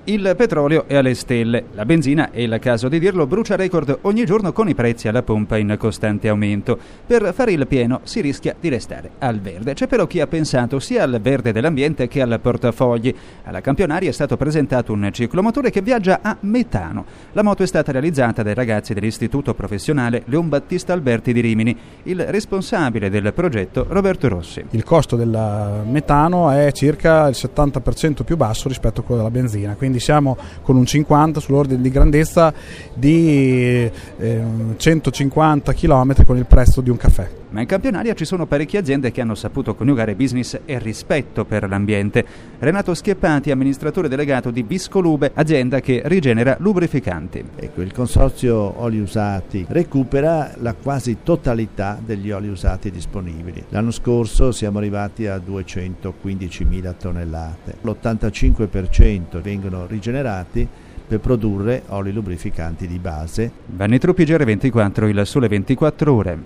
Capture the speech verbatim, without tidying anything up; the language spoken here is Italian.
Il petrolio è alle stelle, la benzina, è il caso di dirlo, brucia record ogni giorno con i prezzi alla pompa in costante aumento. Per fare il pieno si rischia di restare al verde. C'è però chi ha pensato sia al verde dell'ambiente che al portafogli. Alla Campionaria è stato presentato un ciclomotore che viaggia a metano. La moto è stata realizzata dai ragazzi dell'Istituto Professionale Leon Battista Alberti di Rimini. Il responsabile del progetto, Roberto Rossi. Il costo del metano è circa il settanta per cento più basso rispetto a quello della benzina, quindi siamo con un cinquanta sull'ordine di grandezza di eh, centocinquanta chilometri con il prezzo di un caffè. Ma in Campionaria ci sono parecchie aziende che hanno saputo coniugare business e rispetto per l'ambiente. Renato Schieppati, amministratore delegato di Viscolube, azienda che rigenera lubrificanti. Ecco, il consorzio oli usati recupera la quasi totalità degli oli usati disponibili. L'anno scorso siamo arrivati a duecentoquindicimila tonnellate. L'ottantacinque per cento vengono rigenerati per produrre oli lubrificanti di base. Vanni Truppi, G R ventiquattro, il Sole ventiquattro Ore.